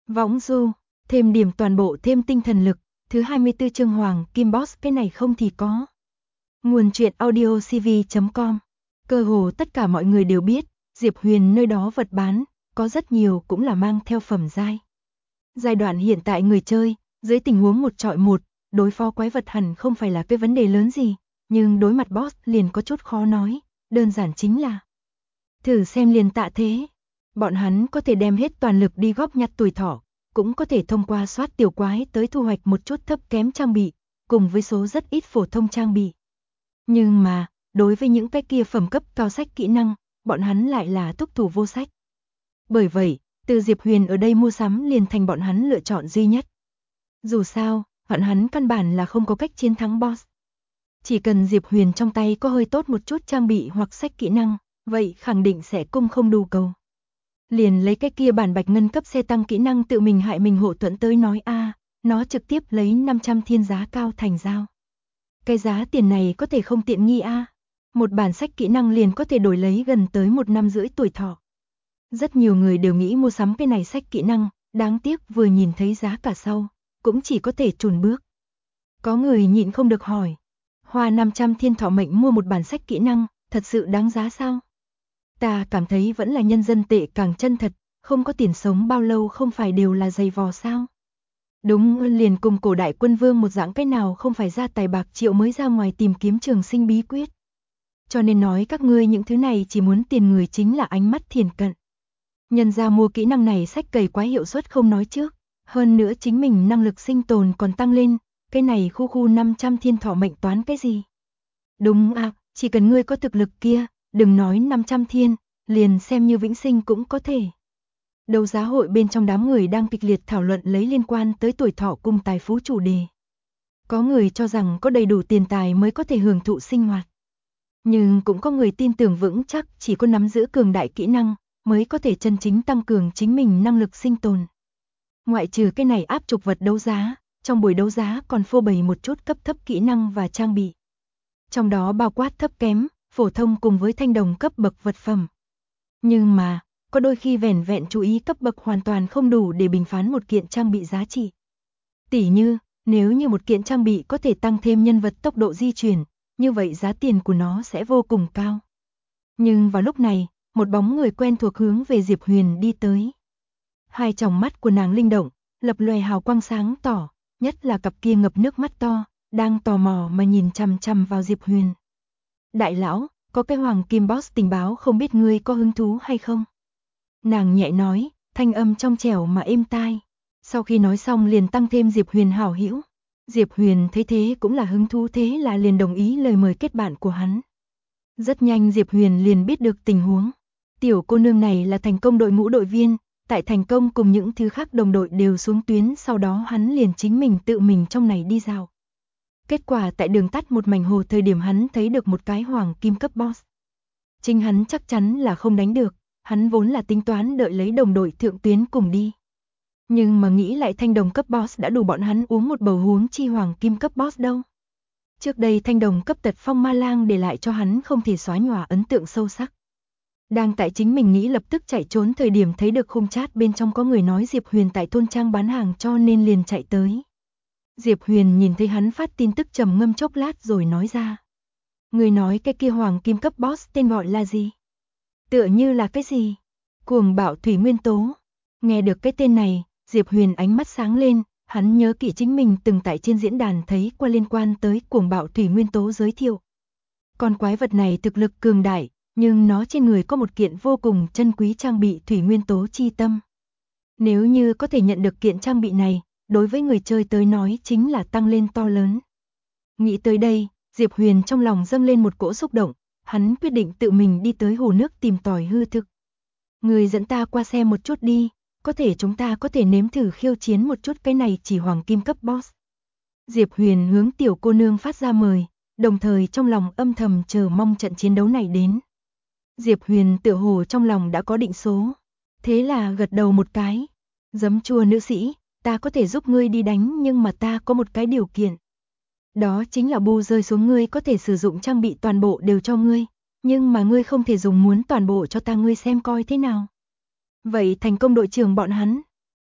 Võng du, thêm điểm toàn bộ thêm tinh thần lực, thứ 24 chương Hoàng Kim Boss cái này không thì có. Nguồn truyện audio cv.com. Cơ hồ tất cả mọi người đều biết, Diệp Huyền nơi đó vật bán, có rất nhiều cũng là mang theo phẩm giai. Giai đoạn hiện tại người chơi, dưới tình huống một trọi một, đối phó quái vật hẳn không phải là cái vấn đề lớn gì, nhưng đối mặt boss liền có chút khó nói, đơn giản chính là thử xem liền tạ thế. Bọn hắn có thể đem hết toàn lực đi góp nhặt tuổi thọ, cũng có thể thông qua soát tiểu quái tới thu hoạch một chút thấp kém trang bị, cùng với số rất ít phổ thông trang bị. Nhưng mà, đối với những cái kia phẩm cấp cao sách kỹ năng, bọn hắn lại là túc thủ vô sách. Bởi vậy, từ Diệp Huyền ở đây mua sắm liền thành bọn hắn lựa chọn duy nhất. Dù sao, bọn hắn căn bản là không có cách chiến thắng boss. Chỉ cần Diệp Huyền trong tay có hơi tốt một chút trang bị hoặc sách kỹ năng, vậy khẳng định sẽ cung không đủ cầu. Liền lấy cái kia bản bạch ngân cấp xe tăng kỹ năng tự mình hại mình hộ thuẫn tới nói nó trực tiếp lấy 500 thiên giá cao thành giao. Cái giá tiền này có thể không tiện nghi một bản sách kỹ năng liền có thể đổi lấy gần tới 1 năm rưỡi tuổi thọ. Rất nhiều người đều nghĩ mua sắm cái này sách kỹ năng, đáng tiếc vừa nhìn thấy giá cả sau, cũng chỉ có thể chùn bước. Có người nhịn không được hỏi, hoa 500 thiên thọ mệnh mua một bản sách kỹ năng, thật sự đáng giá sao? Ta cảm thấy vẫn là nhân dân tệ càng chân thật, không có tiền sống bao lâu không phải đều là dày vò sao? Đúng, liền cùng cổ đại quân vương một dạng, cái nào không phải ra tài bạc triệu mới ra ngoài tìm kiếm trường sinh bí quyết. Cho nên nói các ngươi những thứ này chỉ muốn tiền người chính là ánh mắt thiền cận. Nhân ra mua kỹ năng này sách cày quá hiệu suất không nói trước, hơn nữa chính mình năng lực sinh tồn còn tăng lên, cái này khu 500 thiên thọ mệnh toán cái gì? Đúng chỉ cần ngươi có thực lực kia, đừng nói 500 thiên, liền xem như vĩnh sinh cũng có thể. Đấu giá hội bên trong đám người đang kịch liệt thảo luận lấy liên quan tới tuổi thọ cùng tài phú chủ đề. Có người cho rằng có đầy đủ tiền tài mới có thể hưởng thụ sinh hoạt. Nhưng cũng có người tin tưởng vững chắc chỉ có nắm giữ cường đại kỹ năng mới có thể chân chính tăng cường chính mình năng lực sinh tồn. Ngoại trừ cái này áp trục vật đấu giá, trong buổi đấu giá còn phô bày một chút cấp thấp kỹ năng và trang bị. Trong đó bao quát thấp kém, phổ thông cùng với thanh đồng cấp bậc vật phẩm. Nhưng mà, có đôi khi vẻn vẹn chú ý cấp bậc hoàn toàn không đủ để bình phán một kiện trang bị giá trị. Tỉ như, nếu như một kiện trang bị có thể tăng thêm nhân vật tốc độ di chuyển, như vậy giá tiền của nó sẽ vô cùng cao. Nhưng vào lúc này, một bóng người quen thuộc hướng về Diệp Huyền đi tới. Hai tròng mắt của nàng linh động, lập lòe hào quang sáng tỏ, nhất là cặp kia ngập nước mắt to, đang tò mò mà nhìn chằm chằm vào Diệp Huyền. Đại lão, có cái hoàng kim boss tình báo không biết ngươi có hứng thú hay không? Nàng nhẹ nói, thanh âm trong trẻo mà êm tai. Sau khi nói xong liền tăng thêm Diệp Huyền hảo hữu. Diệp Huyền thấy thế cũng là hứng thú, thế là liền đồng ý lời mời kết bạn của hắn. Rất nhanh Diệp Huyền liền biết được tình huống. Tiểu cô nương này là thành công đội ngũ đội viên, tại thành công cùng những thứ khác đồng đội đều xuống tuyến, sau đó hắn liền chính mình tự mình trong này đi dạo. Kết quả tại đường tắt một mảnh hồ thời điểm hắn thấy được một cái hoàng kim cấp boss. Chính hắn chắc chắn là không đánh được, hắn vốn là tính toán đợi lấy đồng đội thượng tuyến cùng đi. Nhưng mà nghĩ lại thanh đồng cấp boss đã đủ bọn hắn uống một bầu, huống chi hoàng kim cấp boss đâu. Trước đây thanh đồng cấp tật phong ma lang để lại cho hắn không thể xóa nhòa ấn tượng sâu sắc. Đang tại chính mình nghĩ lập tức chạy trốn thời điểm thấy được khung chat bên trong có người nói Diệp Huyền tại thôn trang bán hàng, cho nên liền chạy tới. Diệp Huyền nhìn thấy hắn phát tin tức trầm ngâm chốc lát rồi nói ra. Người nói cái kia hoàng kim cấp boss tên gọi là gì? Tựa như là cái gì? Cuồng bạo thủy nguyên tố. Nghe được cái tên này, Diệp Huyền ánh mắt sáng lên, hắn nhớ kỹ chính mình từng tại trên diễn đàn thấy qua liên quan tới cuồng bạo thủy nguyên tố giới thiệu. Con quái vật này thực lực cường đại, nhưng nó trên người có một kiện vô cùng chân quý trang bị thủy nguyên tố chi tâm. Nếu như có thể nhận được kiện trang bị này, đối với người chơi tới nói chính là tăng lên to lớn. Nghĩ tới đây, Diệp Huyền trong lòng dâng lên một cỗ xúc động, hắn quyết định tự mình đi tới hồ nước tìm tòi hư thực. Người dẫn ta qua xem một chút đi, có thể chúng ta có thể nếm thử khiêu chiến một chút cái này chỉ hoàng kim cấp boss. Diệp Huyền hướng tiểu cô nương phát ra mời, đồng thời trong lòng âm thầm chờ mong trận chiến đấu này đến. Diệp Huyền tựa hồ trong lòng đã có định số, thế là gật đầu một cái. Giấm chua nữ sĩ, ta có thể giúp ngươi đi đánh, nhưng mà ta có một cái điều kiện. Đó chính là bu rơi xuống ngươi có thể sử dụng trang bị toàn bộ đều cho ngươi, nhưng mà ngươi không thể dùng muốn toàn bộ cho ta, ngươi xem coi thế nào. Vậy thành công đội trưởng bọn hắn,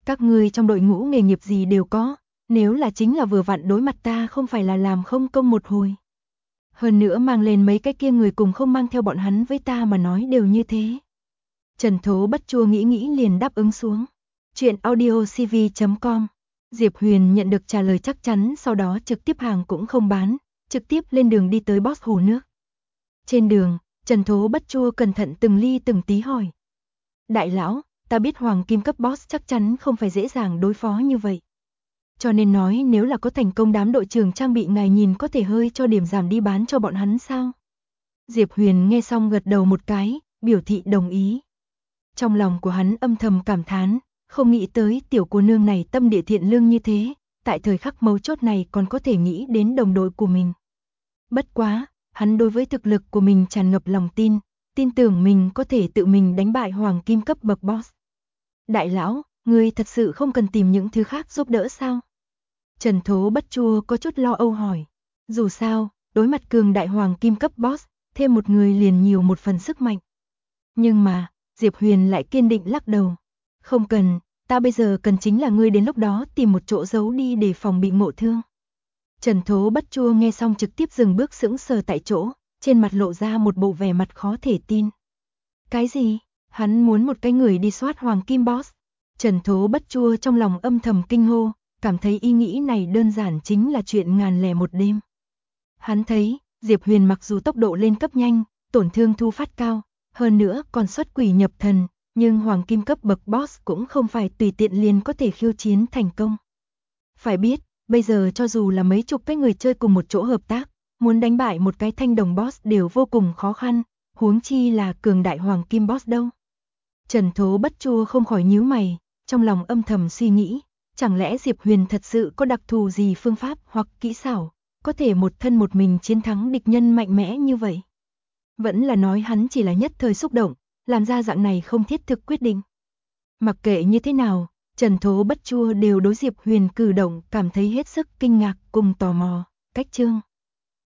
Các ngươi trong đội ngũ nghề nghiệp gì đều có, nếu là chính là vừa vặn đối mặt ta không phải là làm không công một hồi. Hơn nữa mang lên mấy cái kia người cùng không mang theo bọn hắn với ta mà nói đều như thế. Trần Thố Bất Chua nghĩ liền đáp ứng xuống. Chuyện audiocv.com. Diệp Huyền nhận được trả lời chắc chắn, sau đó trực tiếp hàng cũng không bán, trực tiếp lên đường đi tới Boss Hồ nước. Trên đường, Trần Thố Bất Chua cẩn thận từng ly từng tí hỏi. Đại lão, ta biết hoàng kim cấp boss chắc chắn không phải dễ dàng đối phó như vậy. Cho nên nói nếu là có thành công đám đội trưởng trang bị ngài nhìn có thể hơi cho điểm giảm đi bán cho bọn hắn sao? Diệp Huyền nghe xong gật đầu một cái, biểu thị đồng ý. Trong lòng của hắn âm thầm cảm thán, không nghĩ tới tiểu cô nương này tâm địa thiện lương như thế, tại thời khắc mấu chốt này còn có thể nghĩ đến đồng đội của mình. Bất quá, hắn đối với thực lực của mình tràn ngập lòng tin, tin tưởng mình có thể tự mình đánh bại hoàng kim cấp bậc boss. Đại lão, ngươi thật sự không cần tìm những thứ khác giúp đỡ sao? Trần Thố Bất Chua có chút lo âu hỏi. Dù sao, đối mặt cường đại hoàng kim cấp boss, thêm một người liền nhiều một phần sức mạnh. Nhưng mà, Diệp Huyền lại kiên định lắc đầu. Không cần, ta bây giờ cần chính là ngươi đến lúc đó tìm một chỗ giấu đi để phòng bị ngộ thương. Trần Thố Bất Chua nghe xong trực tiếp dừng bước sững sờ tại chỗ, trên mặt lộ ra một bộ vẻ mặt khó thể tin. Cái gì? Hắn muốn một cái người đi soát hoàng kim boss. Trần Thố Bất Chua trong lòng âm thầm kinh hô, cảm thấy ý nghĩ này đơn giản chính là chuyện ngàn lẻ một đêm. Hắn thấy, Diệp Huyền mặc dù tốc độ lên cấp nhanh, tổn thương thu phát cao, hơn nữa còn xuất quỷ nhập thần, nhưng hoàng kim cấp bậc boss cũng không phải tùy tiện liền có thể khiêu chiến thành công. Phải biết, bây giờ cho dù là mấy chục cái người chơi cùng một chỗ hợp tác, muốn đánh bại một cái thanh đồng boss đều vô cùng khó khăn, huống chi là cường đại hoàng kim boss đâu. Trần Thố Bất Chua không khỏi nhíu mày, trong lòng âm thầm suy nghĩ, chẳng lẽ Diệp Huyền thật sự có đặc thù gì phương pháp hoặc kỹ xảo, có thể một thân một mình chiến thắng địch nhân mạnh mẽ như vậy? Vẫn là nói hắn chỉ là nhất thời xúc động, làm ra dạng này không thiết thực quyết định. Mặc kệ như thế nào, Trần Thố Bất Chua đều đối Diệp Huyền cử động cảm thấy hết sức kinh ngạc cùng tò mò. Cách chương